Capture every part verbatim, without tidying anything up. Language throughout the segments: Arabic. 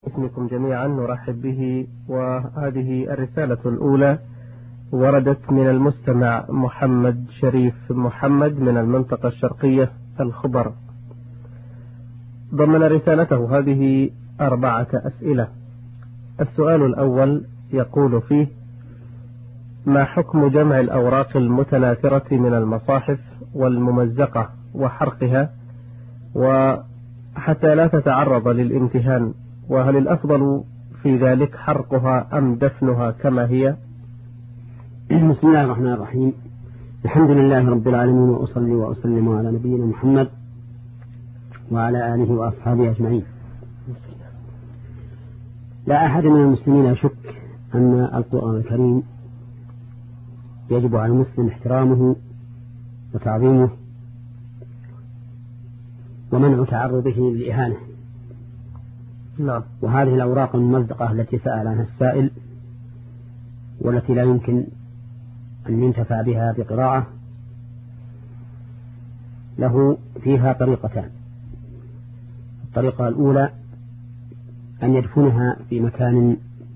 باسمكم جميعا نرحب به. وهذه الرسالة الأولى وردت من المستمع محمد شريف محمد من المنطقة الشرقية الخبر. ضمن رسالته هذه أربعة أسئلة. السؤال الأول يقول فيه: ما حكم جمع الأوراق المتناثرة من المصاحف والممزقة وحرقها وحتى لا تتعرض للامتهان؟ وهل الأفضل في ذلك حرقها أم دفنها كما هي؟ بسم الله الرحمن الرحيم. الحمد لله رب العالمين، وأصلي وأسلم على نبينا محمد وعلى آله وأصحابه أجمعين. لا أحد من المسلمين يشك أن القرآن الكريم يجب على المسلم احترامه وتعظيمه ومنع تعرضه للإهانة. نعم. وهذه الأوراق الممزقة التي سأل عنها السائل والتي لا يمكن أن ينتفع بها بقراءة له فيها طريقتان. الطريقة الأولى أن يدفنها في مكان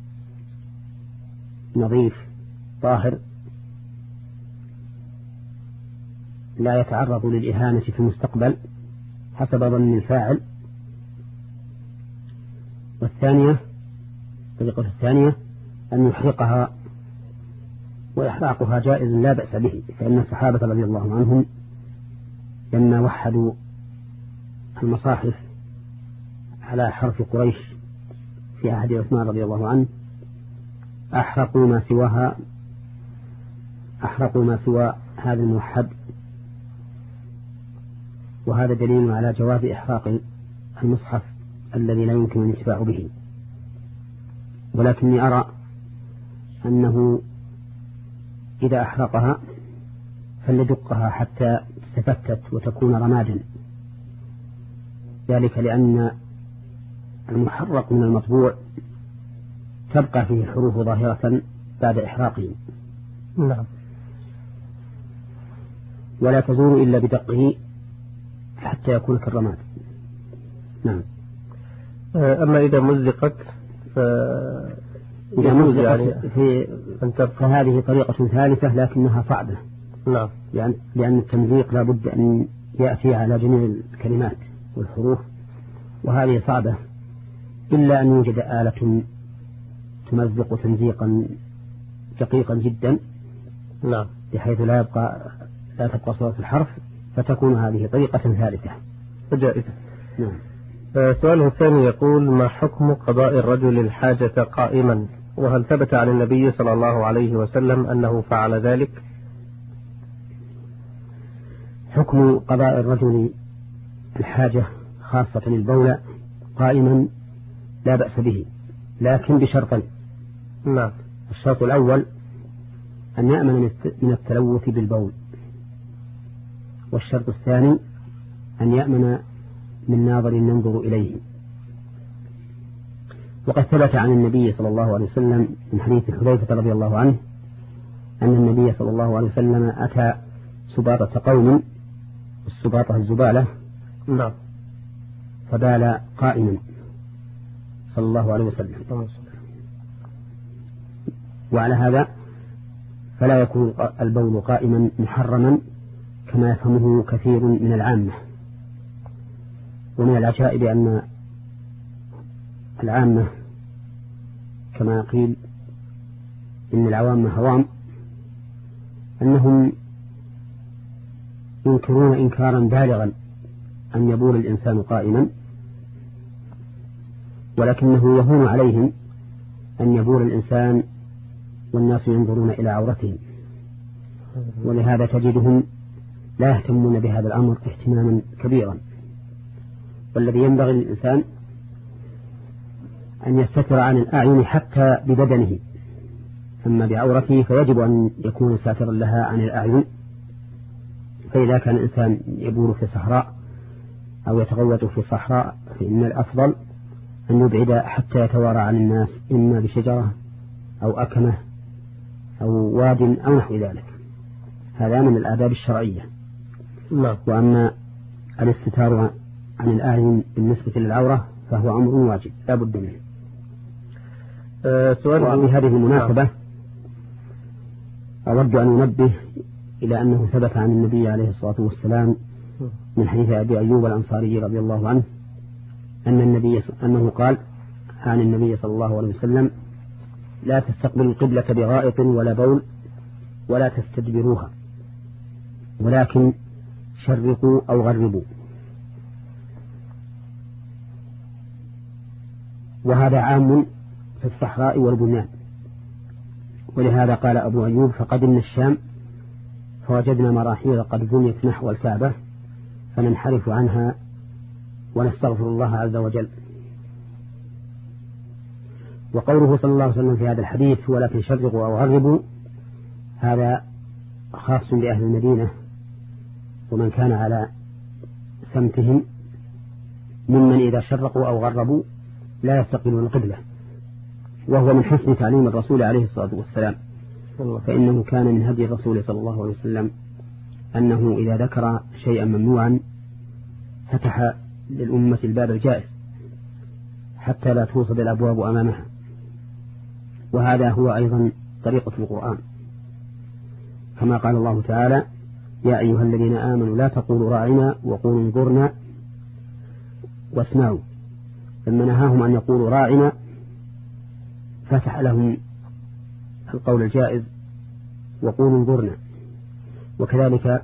نظيف طاهر لا يتعرض للإهانة في المستقبل حسب ظن الفاعل. والثانية الطريقة الثانية أن يحرقها، وإحراقها جائز لا بأس به، فإن الصحابة رضي الله عنهم لما وحدوا المصاحف على حرف قريش في عهد عثمان رضي الله عنه أحرقوا ما سواها أحرقوا ما سوى هذا الموحد، وهذا دليل على جواز إحراق المصحف الذي لا يمكن الانتفاع به. ولكني أرى أنه إذا أحرقها فليدقها حتى تتفتت وتكون رمادا، ذلك لأن المحرق من المطبوع تبقى فيه الحروف ظاهرة بعد إحراقه. نعم. ولا تزول إلا بدقه حتى يكون كالرماد. نعم. أما إذا مزقت ف... إذا مزقت يعني في فهذه طريقة ثالثة لكنها صعبة. نعم. لأن, لأن التمزيق لا بد أن يأتي على جميع الكلمات والحروف، وهذه صعبة إلا أن يوجد آلة تمزق تمزيقا دقيقا جدا. نعم. بحيث لا يبقى لا تبقى صورة الحرف، فتكون هذه طريقة ثالثة جائزة. نعم. سؤاله الثاني يقول: ما حكم قضاء الرجل الحاجة قائما؟ وهل ثبت عن النبي صلى الله عليه وسلم أنه فعل ذلك؟ حكم قضاء الرجل الحاجة خاصة البول قائما لا بأس به، لكن بشرطين. نعم. الشرط الأول أن يأمن من التلوث بالبول، والشرط الثاني أن يأمن من ناظر ينظر إليه. وقد ثبت عن النبي صلى الله عليه وسلم من حديث حذيفة رضي الله عنه أن النبي صلى الله عليه وسلم أتى سباطة قوم، السباطة الزبالة، نعم، فبال قائما صلى الله عليه وسلم. وعلى هذا فلا يكون البول قائما محرما كما يفهمه كثير من العامة. ومن العجائب أن العامة كما قيل إن العوام هوام أنهم ينكرون إنكارا بالغا أن يبول الإنسان قائما، ولكنه يهون عليهم أن يبول الإنسان والناس ينظرون إلى عورتهم، ولهذا تجدهم لا يهتمون بهذا الأمر اهتماما كبيرا. والذي ينبغي للإنسان أن يستتر عن الأعين حتى ببدنه، أما بعورته فيجب أن يكون ساترا لها عن الأعين. فإذا كان الإنسان يبول في صحراء أو يتغوط في صحراء فإن الأفضل أن يبعد حتى يتوارى عن الناس، إما بشجرة أو أكمة أو واد أو نحو ذلك. هذا من الآداب الشرعية. نعم. وأما الاستتار عن الأعين بالنسبة للعورة فهو أمر واجب لا بد منه. وبهذه المناسبة أود أن أنبه إلى أنه ثبت عن النبي عليه الصلاة والسلام من حديث أبي أيوب الأنصاري رضي الله عنه أن النبي أنه قال عن النبي صلى الله عليه وسلم: لا تستقبلوا القبلة بغائط ولا بول ولا تستدبروها، ولكن شرقوا أو غربوا. وهذا عام في الصحراء والبنيان. ولهذا قال أبو أيوب: فقدمنا الشام فوجدنا مراحيض قد بنيت نحو الكعبة فننحرف عنها ونستغفر الله عز وجل. وقوله صلى الله عليه وسلم في هذا الحديث: ولكن شرقوا أو غربوا، هذا خاص بأهل المدينة ومن كان على سمتهم ممن إذا شرقوا أو غربوا لا يستقبلون القبلة، وهو من حسن تعليم الرسول عليه الصلاة والسلام. فإنه كان من هدي الرسول صلى الله عليه وسلم أنه إذا ذكر شيئا ممنوعا فتح للأمة الباب الجائز حتى لا توصد الأبواب أمامها. وهذا هو أيضا طريقة القرآن، كما قال الله تعالى: يا أيها الذين آمنوا لا تقولوا راعنا وقولوا انظرنا واسمعوا. لما نهاهم أن يقولوا راعنا فتح لهم القول الجائز وقولوا انظرنا. وكذلك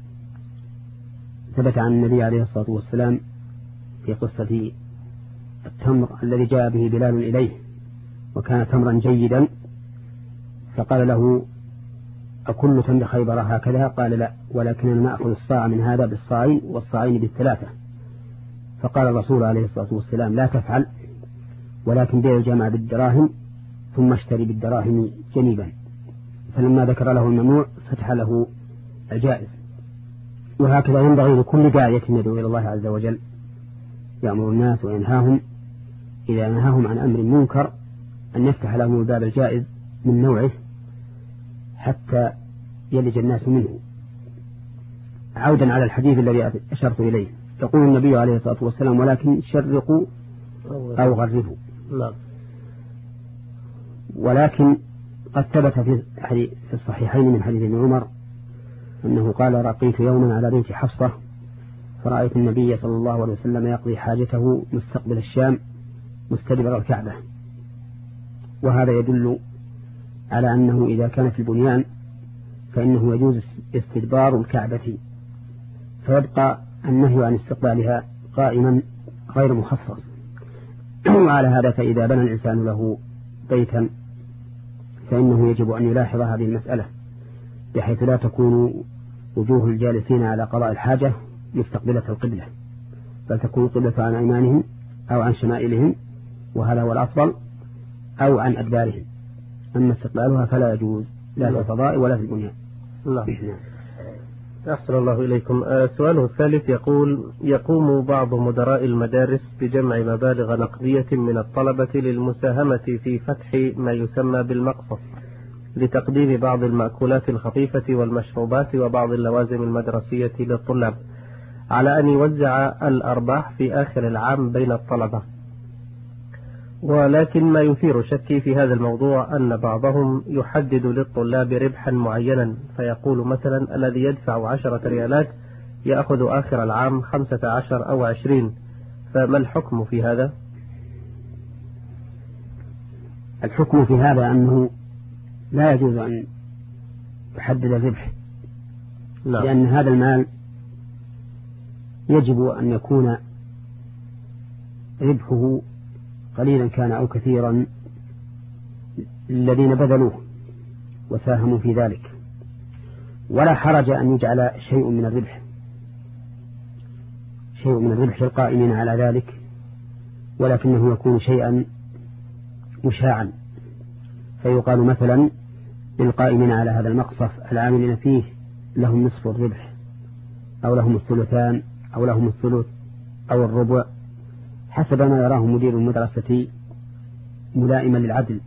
ثبت عن النبي عليه الصلاة والسلام في قصة التمر الذي جاء به بلال إليه وكان تمرا جيدا، فقال له: أكل تمر خيبر هكذا؟ قال: لا، ولكننا نأخذ الصاع من هذا بالصاعين والصاعين بالثلاثة. فقال الرسول عليه الصلاة والسلام: لا تفعل، ولكن بيع الجمع بالدراهم ثم اشتري بالدراهم جنيبا. فلما ذكر له الممنوع فتح له الجائز. وهكذا ينبغي لكل داعية يدعو إلى الله عز وجل يأمر الناس وينهاهم، إذا نهاهم عن أمر منكر أن يفتح لهم الباب الجائز من نوعه حتى يلج الناس منه. عودا على الحديث الذي أشرت إليه، يقول النبي عليه الصلاة والسلام: ولكن شرقوا أو غربوا. ولكن قد ثبت في الصحيحين من حديث ابن عمر أنه قال: رقيت يوما على بنت حفصة فرأيت النبي صلى الله عليه وسلم يقضي حاجته مستقبل الشام مستدبر الكعبة. وهذا يدل على أنه إذا كان في البنيان فإنه يجوز استدبار الكعبة، فيبقى النهي عن استقبالها قائما غير مخصص. وعلى هذا فإذا بنى الإنسان له بيتا فإنه يجب أن يلاحظ هذه المسألة بحيث لا تكون وجوه الجالسين على قضاء الحاجة مستقبلة القبلة، بل تكون القبلة عن أيمانهم أو عن شمائلهم، وهذا هو الأفضل، أو عن أدبارهم. أما استقبالها فلا يجوز لا في الفضاء ولا في البنيان. الله. أحسن الله إليكم. سؤاله الثالث يقول: يقوم بعض مدراء المدارس بجمع مبالغ نقدية من الطلبة للمساهمة في فتح ما يسمى بالمقصف لتقديم بعض المأكولات الخفيفة والمشروبات وبعض اللوازم المدرسية للطلاب، على أن يوزع الأرباح في آخر العام بين الطلبة. ولكن ما يثير شكي في هذا الموضوع أن بعضهم يحدد للطلاب ربحا معينا، فيقول مثلا: الذي يدفع عشرة ريالات يأخذ آخر العام خمسة عشر أو عشرين، فما الحكم في هذا؟ الحكم في هذا أنه لا يجوز أن يحدد الربح، لا. لأن هذا المال يجب أن يكون ربحه قليلا كان أو كثيرا الذين بذلوه وساهموا في ذلك، ولا حرج أن يجعل شيء من الربح شيء من الربح القائمين على ذلك، ولكنه يكون شيئا مشاعا، فيقال مثلا للقائمين على هذا المقصف العاملين فيه لهم نصف الربح أو لهم الثلثان أو لهم الثلث أو الربع حسب ما يراه مدير المدرسة ملائما للعدل،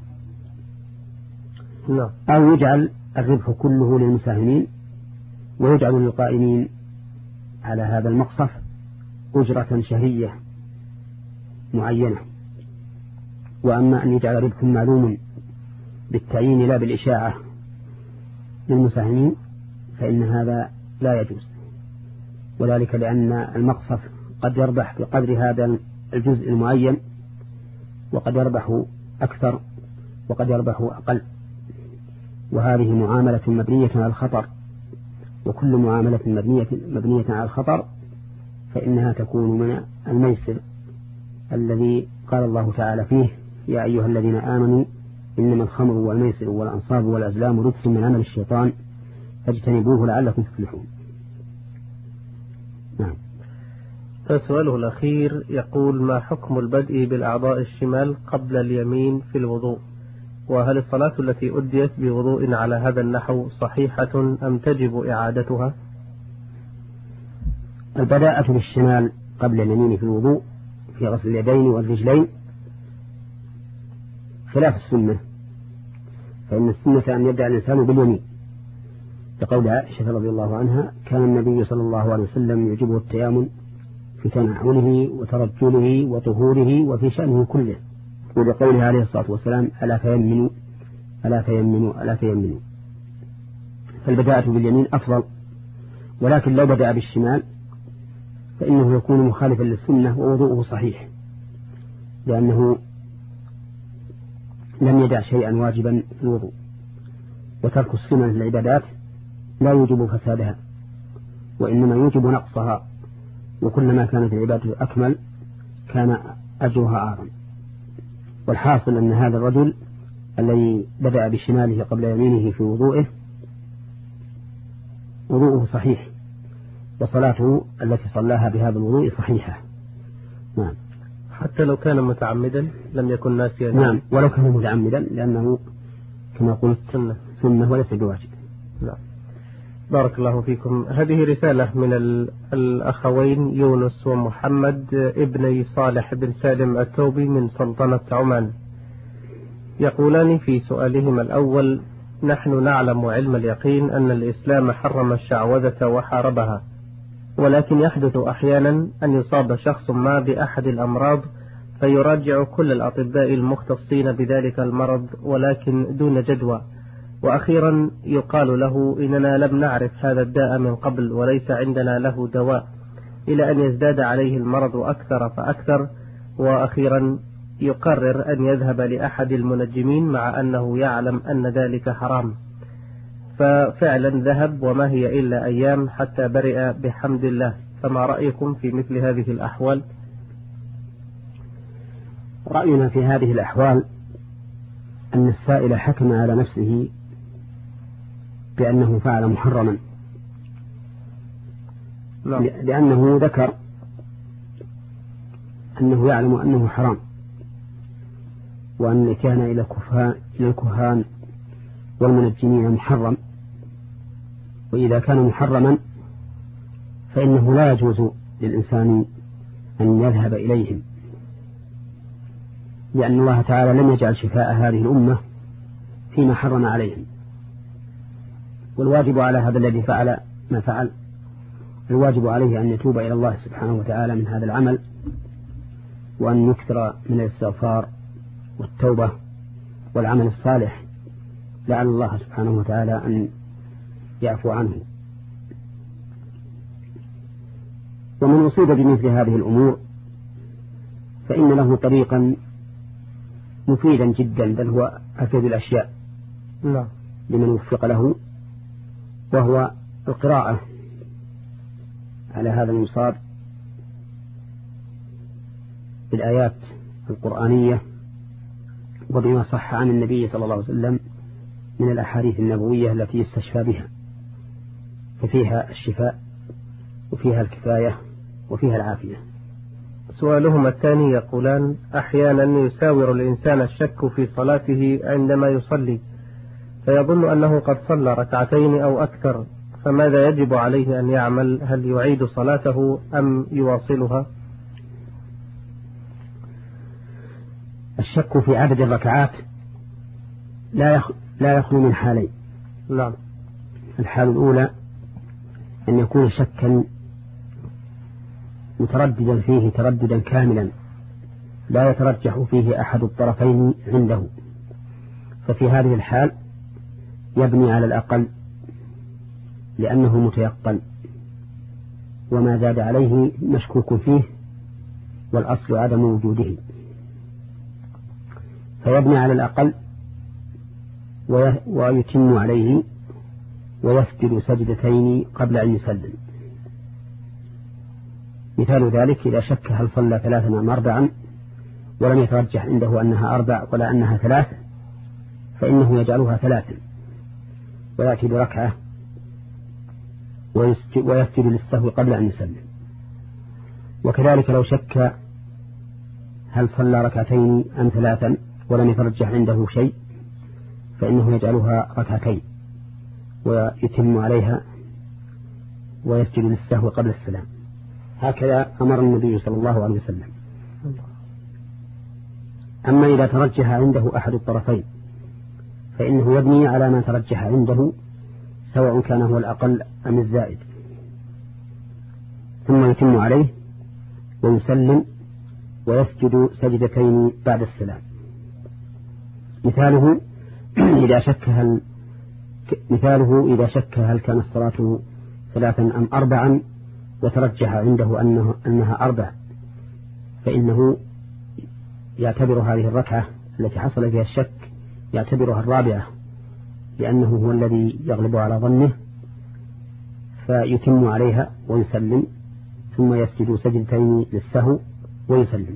أو يجعل الربح كله للمساهمين ويجعل للقائمين على هذا المقصف أجرة شهرية معينة. وأما أن يجعل ربح معلوم بالتعيين لا بالإشاعة للمساهمين فإن هذا لا يجوز، وذلك لأن المقصف قد يربح بقدر هذا الجزء المعين، وقد يربح أكثر وقد يربح أقل، وهذه معاملة مبنية على الخطر، وكل معاملة مبنية, مبنية على الخطر فإنها تكون من الميسر الذي قال الله تعالى فيه: يا أيها الذين آمنوا إنما الخمر والميسر والأنصاب والأزلام رجس من عمل الشيطان فاجتنبوه لعلكم تفلحون. نعم. سؤاله الأخير يقول: ما حكم البدء بالأعضاء الشمال قبل اليمين في الوضوء؟ وهل الصلاة التي أديت بوضوء على هذا النحو صحيحة أم تجب إعادتها؟ البداءة بالشمال قبل اليمين في الوضوء في غسل اليدين والرجلين خلاف السنة، فإن السنة أن يبدأ الإنسان باليمين، لقول عائشة رضي الله عنها: كان النبي صلى الله عليه وسلم يعجبه التيامن في تنعله وترجله وطهوره وفي شأنه كله، ولقوله عليه الصلاة والسلام: ألا فيمنوا ألا فيمنوا ألا فيمنوا. فالبداءة باليمين أفضل، ولكن لو بدأ بالشمال فإنه يكون مخالفا للسنة ووضوءه صحيح، لأنه لم يدع شيئا واجبا في الوضوء، وترك السنة للعبادات لا يوجب فسادها وإنما يوجب نقصها، وكلما كانت العبادة أكمل كان أجرها أعظم. والحاصل أن هذا الرجل الذي بدأ بشماله قبل يمينه في وضوءه وضوءه صحيح، وصلاته التي صلاها بهذا الوضوء صحيحة. نعم. حتى لو كان متعمدا لم يكن ناسيا؟ نعم، ولو كان متعمدا، لأنه كما قلت سنة, سنة وليس بواجب. نعم. بارك الله فيكم. هذه رسالة من الأخوين يونس ومحمد ابني صالح بن سالم التوبي من سلطنة عمان، يقولان في سؤالهما الأول: نحن نعلم علم اليقين أن الإسلام حرم الشعوذة وحاربها، ولكن يحدث أحيانا أن يصاب شخص ما بأحد الأمراض فيراجع كل الأطباء المختصين بذلك المرض ولكن دون جدوى، وأخيرا يقال له: إننا لم نعرف هذا الداء من قبل وليس عندنا له دواء، إلى أن يزداد عليه المرض أكثر فأكثر، وأخيرا يقرر أن يذهب لأحد المنجمين مع أنه يعلم أن ذلك حرام، ففعلا ذهب وما هي إلا أيام حتى برئ بحمد الله. فما رأيكم في مثل هذه الأحوال؟ رأينا في هذه الأحوال أن السائل حكم على نفسه بأنه فعل محرما، لا. لأنه ذكر أنه يعلم أنه حرام، وأن كان إلى الكهان والمنجمين محرم، وإذا كان محرما فإنه لا يجوز للإنسان أن يذهب إليهم، لأن الله تعالى لم يجعل شفاء هذه الأمة فيما حرم عليهم. والواجب على هذا الذي فعل ما فعل، الواجب عليه أن يتوب إلى الله سبحانه وتعالى من هذا العمل، وأن يكثر من الاستغفار والتوبة والعمل الصالح، لعل الله سبحانه وتعالى أن يعفو عنه. ومن أصيب بمثل هذه الأمور فإن له طريقا مفيدا جدا، بل هو أفيد الأشياء لا. لمن وفق له، وهو القراءة على هذا المصاب بالآيات القرآنية وبما صح عن النبي صلى الله عليه وسلم من الأحاديث النبوية التي يستشفى بها، ففيها الشفاء وفيها الكفاية وفيها العافية. سؤالهما الثاني يقولان: أحيانا يساور الإنسان الشك في صلاته عندما يصلي، فيظن أنه قد صلى ركعتين أو أكثر، فماذا يجب عليه أن يعمل؟ هل يعيد صلاته أم يواصلها؟ الشك في عدد الركعات لا يخ... لا يخلو من حالين. نعم. الحال الأولى أن يكون شكا مترددا فيه ترددا كاملا لا يترجح فيه أحد الطرفين عنده، ففي هذه الحال يبني على الأقل لأنه متيقن، وما زاد عليه مشكوك فيه والأصل عدم وجوده، فيبني على الأقل ويتم عليه ويسجد سجدتين قبل أن يسلم. مثال ذلك إذا شك هل صلى ثلاثا أم أربعا ولم يترجح عنده أنها أربع ولا أنها ثلاث، فإنه يجعلها ثلاثا ويأتي بركعة ويسجد للسهو قبل أن يسلم. وكذلك لو شك هل صلى ركعتين أم ثلاثا ولم يترجح عنده شيء، فإنه يجعلها ركعتين ويتم عليها ويسجد للسهو قبل السلام. هكذا أمر النبي صلى الله عليه وسلم. أما إذا ترجح عنده أحد الطرفين فإنه يبني على ما ترجح عنده سواء كان هو الأقل أم الزائد، ثم يتم عليه ويسلم ويسجد سجدتين بعد السلام. مثاله إذا شك هل مثاله إذا شك هل كان الصلاة ثلاثا أم أربعا وترجح عنده أنه أنها أربع، فإنه يعتبر هذه الركعة التي حصل فيها الشك يعتبرها الرابعة، لأنه هو الذي يغلب على ظنه، فيتم عليها ويسلم ثم يسجد سجدتين للسهو ويسلم.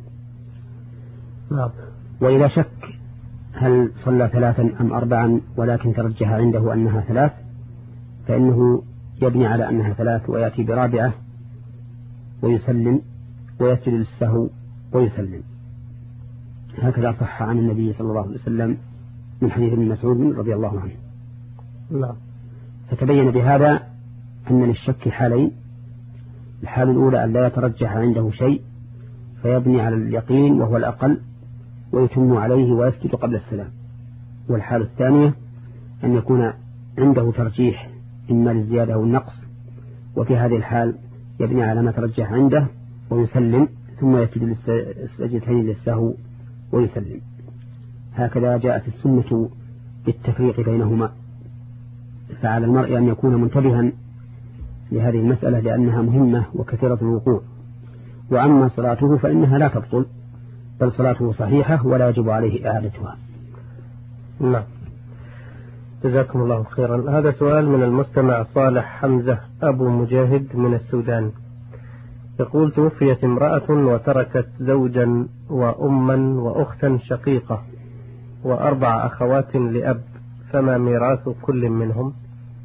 وإذا شك هل صلى ثلاثا أم أربعا ولكن ترجح عنده أنها ثلاث، فإنه يبني على أنها ثلاث ويأتي برابعة ويسلم ويسجد للسهو ويسلم. هكذا صح عن النبي صلى الله عليه وسلم من حديث ابن مسعود رضي الله عنه. لا. فتبين بهذا أن للشك حالين: الحال الأولى أن لا يترجح عنده شيء فيبني على اليقين وهو الأقل ويتم عليه ويسجد قبل السلام، والحال الثانية أن يكون عنده ترجيح إما للزيادة أو النقص، وفي هذه الحال يبني على ما ترجح عنده ويسلم ثم يسجد السجدتين للسهو ويسلم. هكذا جاءت السنة بالتفريق بينهما، فعلى المرء أن يكون منتبها لهذه المسألة لأنها مهمة وكثيرة الوقوع. وأما صلاته فإنها لا تبطل، بل صلاته صحيحة ولا يجب عليه إعادتها. نعم، جزاكم الله خيرا. هذا سؤال من المستمع صالح حمزة أبو مجاهد من السودان، يقول: توفيت امرأة وتركت زوجا وأما وأختا شقيقة وأربع أخوات لأب، فما ميراث كل منهم؟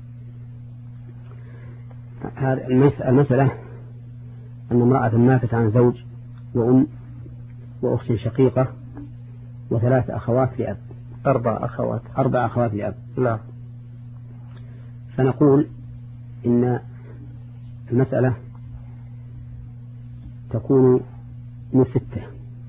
هذه المسألة أن امرأة ماتت عن زوج وأم وأخت شقيقة وثلاث أخوات لأب. أربع أخوات أربع أخوات لأب. نعم. فنقول إن المسألة تكون من ستة: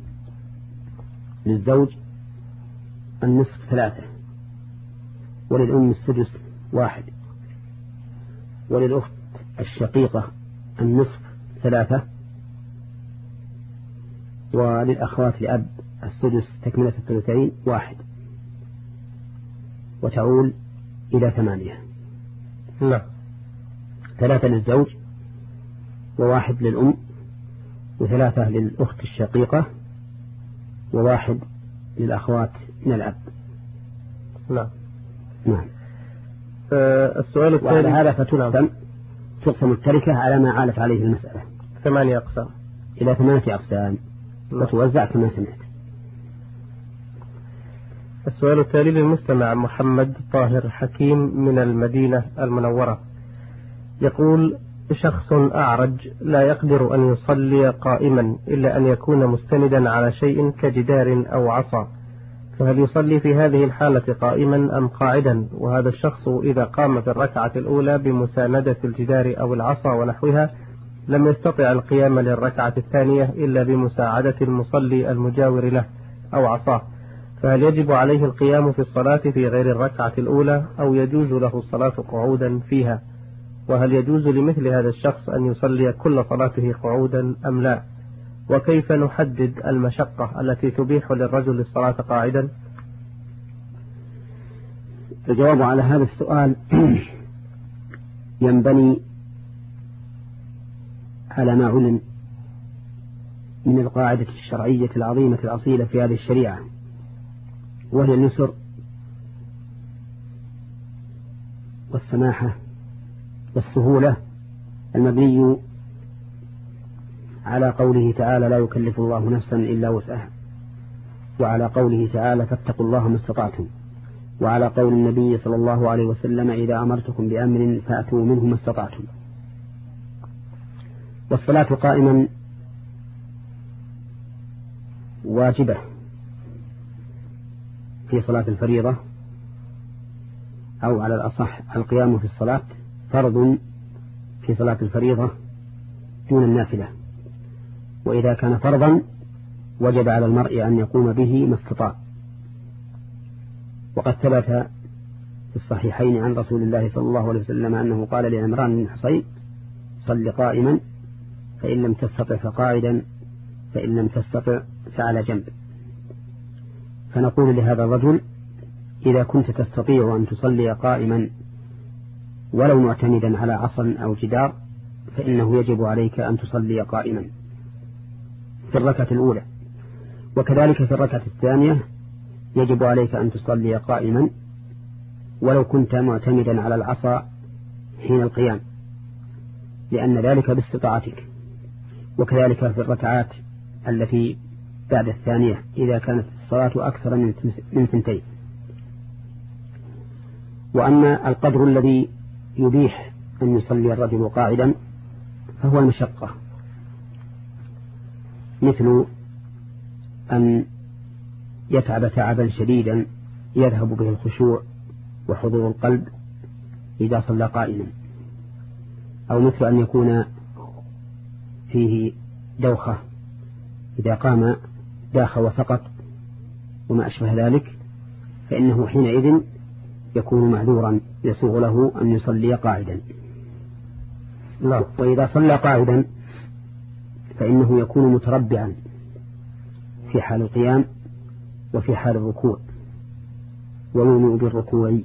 للزوج النصف ثلاثة، وللأم السدس واحد، وللأخت الشقيقة النصف ثلاثة، وللأخوات لأب السدس تكملة الثلثين واحد، وتعول إلى ثمانية. لا. ثلاثة للزوج وواحد للأم وثلاثة للأخت الشقيقة وواحد للأخوات من الأب. نعم. نعم. أه السؤال الثاني: وعلى هذا فتقسم تقسم التركة على ما عالت عليه المسألة ثمانية أقسام إلى ثمانية أقسام وتوزع كما سمعت. السؤال التالي للمستمع محمد طاهر حكيم من المدينة المنورة، يقول: شخص أعرج لا يقدر أن يصلي قائما إلا أن يكون مستندا على شيء كجدار أو عصا، فهل يصلي في هذه الحالة قائما أم قاعدا؟ وهذا الشخص إذا قام في الركعة الأولى بمساندة الجدار أو العصا ونحوها لم يستطع القيام للركعة الثانية إلا بمساعدة المصلي المجاور له أو عصاه، فهل يجب عليه القيام في الصلاة في غير الركعة الأولى أو يجوز له الصلاة قعودا فيها؟ وهل يجوز لمثل هذا الشخص أن يصلي كل صلاته قعودا أم لا؟ وكيف نحدد المشقة التي تبيح للرجل الصلاة قاعدا؟ الجواب على هذا السؤال ينبني على ما علم من القاعدة الشرعية العظيمة الأصيلة في هذه الشريعة، وهي اليسر والسماحة والسهولة، المبني على قوله تعالى لا يكلف الله نفسا إلا وسعها، وعلى قوله تعالى فاتقوا الله ما استطعتم، وعلى قول النبي صلى الله عليه وسلم إذا أمرتكم بأمر فأتوا منه ما استطعتم. والصلاة قائما واجبة في صلاة الفريضة، أو على الأصح القيام في الصلاة فرض في صلاة الفريضة دون النافلة، وإذا كان فرضا وجب على المرء أن يقوم به ما استطاع. وقد ثبت في الصحيحين عن رسول الله صلى الله عليه وسلم أنه قال لعمران بن حصين صل قائما فإن لم تستطع فقاعدا فإن لم تستطع فعلى جنب. فنقول لهذا الرجل إذا كنت تستطيع أن تصلي قائما ولو معتمدا على عصا أو جدار فإنه يجب عليك أن تصلي قائما في الركعة الأولى، وكذلك في الركعة الثانية يجب عليك أن تصلي قائما ولو كنت معتمدا على العصا حين القيام، لأن ذلك باستطاعتك. وكذلك في الركعات التي بعد الثانية إذا كانت الصلاة أكثر من ثنتين. وأما القدر الذي يبيح أن يصلي الرجل قاعدا فهو المشقة، مثل أن يتعب تعبا شديدا يذهب به الخشوع وحضور القلب إذا صلى قائما، أو مثل أن يكون فيه دوخة إذا قام داخ وسقط وما أشبه ذلك، فإنه حينئذ يكون معذورا يسوغ له أن يصلي قاعدا. لا. وإذا صلى قاعدا فإنه يكون متربعا في حال القيام وفي حال الركوع، ويومئ بالركوع.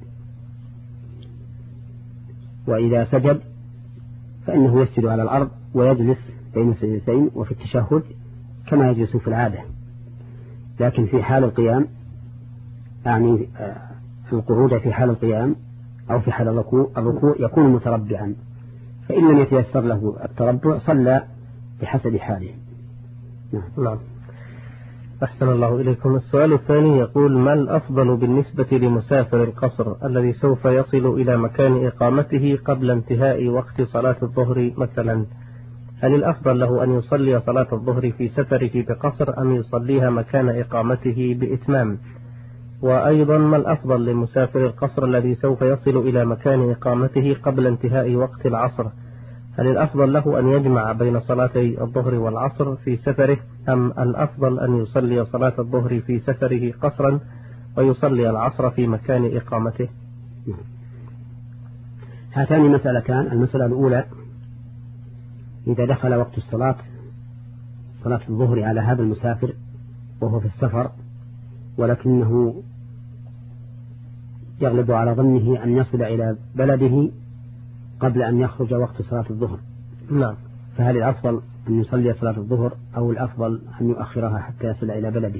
وإذا سجد فإنه يسجد على الأرض ويجلس بين السجدتين وفي التشهد كما يجلس في العادة، لكن في حال القيام يعني القعود في حال القيام أو في حال الركوع, الركوع يكون متربعا، فإن لم يتيسر له التربع صلى بحسب حاله. نعم. أحسن الله إليكم. السؤال الثاني يقول: ما الأفضل بالنسبة لمسافر القصر الذي سوف يصل إلى مكان إقامته قبل انتهاء وقت صلاة الظهر مثلا؟ هل الأفضل له أن يصلي صلاة الظهر في سفره بقصر أم يصليها مكان إقامته بإتمام؟ وأيضا ما الأفضل لمسافر القصر الذي سوف يصل إلى مكان إقامته قبل انتهاء وقت العصر؟ هل الأفضل له أن يجمع بين صلاتي الظهر والعصر في سفره أم الأفضل أن يصلي صلاة الظهر في سفره قصرا ويصلي العصر في مكان إقامته؟ هاتان مسألتان. المسألة الأولى: إذا دخل وقت الصلاة صلاة الظهر على هذا المسافر وهو في السفر ولكنه يغلب على ظنه أن يصل إلى بلده قبل أن يخرج وقت صلاة الظهر، نعم، فهل الأفضل أن يصلي صلاة الظهر أو الأفضل أن يؤخرها حتى يصل إلى بلده؟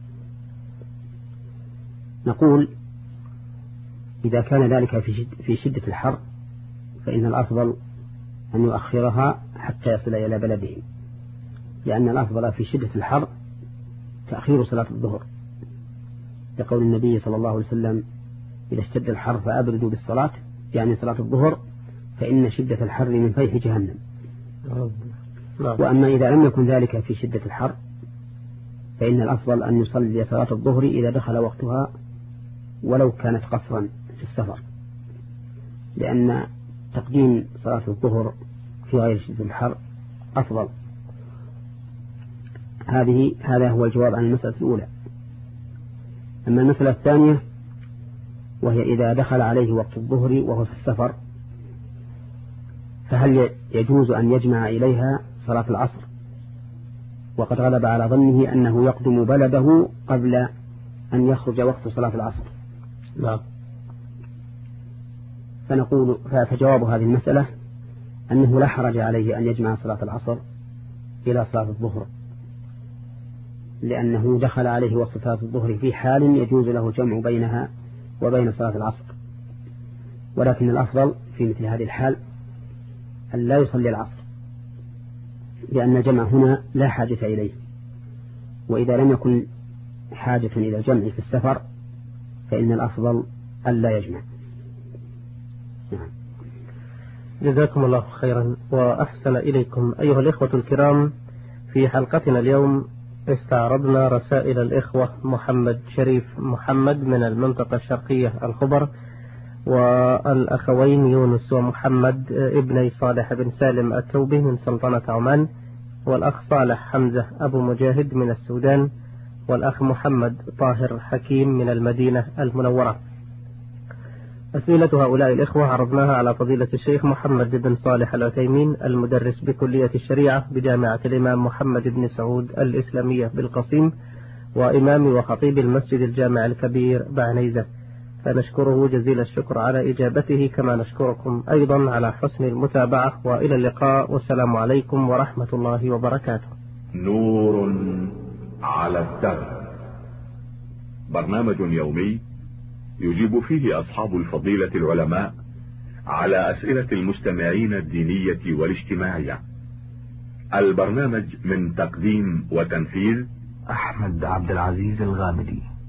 نقول: إذا كان ذلك في شدة الحر فإن الأفضل أن يؤخرها حتى يصل إلى بلده، لأن الأفضل في شدة الحر تأخير صلاة الظهر، لقول النبي صلى الله عليه وسلم: إذا اشتد الحر فأبردوا بالصلاة، يعني صلاة الظهر، فإن شدة الحر من فيح جهنم. وأما إذا لم يكن ذلك في شدة الحر فإن الأفضل أن يصلي صلاة الظهر إذا دخل وقتها ولو كانت قصرا في السفر، لأن تقديم صلاة الظهر في غير شدة الحر أفضل. هذه هذا هو الجواب عن المسألة الأولى. أما المسألة الثانية وهي إذا دخل عليه وقت الظهر وهو في السفر، فهل يجوز أن يجمع إليها صلاة العصر وقد غلب على ظنه أنه يقدم بلده قبل أن يخرج وقت صلاة العصر. نعم. فنقول فجواب هذه المسألة أنه لا حرج عليه أن يجمع صلاة العصر إلى صلاة الظهر، لأنه دخل عليه وقت صلاة الظهر في حال يجوز له الجمع بينها وبين صلاة العصر. ولكن الأفضل في مثل هذه الحال أن لا يصلي العصر، لأن الجمع هنا لا حاجة إليه، وإذا لم يكن حاجة إلى الجمع في السفر فإن الأفضل أن لا يجمع. جزاكم الله خيرا وأحسن إليكم. أيها الإخوة الكرام، في حلقتنا اليوم استعرضنا رسائل الإخوة محمد شريف محمد من المنطقة الشرقية الخبر، والأخوين يونس ومحمد ابني صالح بن سالم التوبي من سلطنة عمان، والأخ صالح حمزة أبو مجاهد من السودان، والأخ محمد طاهر حكيم من المدينة المنورة. أسئلة هؤلاء الإخوة عرضناها على فضيلة الشيخ محمد بن صالح العثيمين المدرس بكلية الشريعة بجامعة الإمام محمد بن سعود الإسلامية بالقصيم، وإمام وخطيب المسجد الجامع الكبير بعنيزة، فنشكره جزيل الشكر على إجابته، كما نشكركم أيضا على حسن المتابعة، وإلى اللقاء، والسلام عليكم ورحمة الله وبركاته. نور على الدرب، برنامج يومي يجيب فيه أصحاب الفضيلة العلماء على أسئلة المستمعين الدينية والاجتماعية. البرنامج من تقديم وتنفيذ أحمد عبد العزيز الغامدي.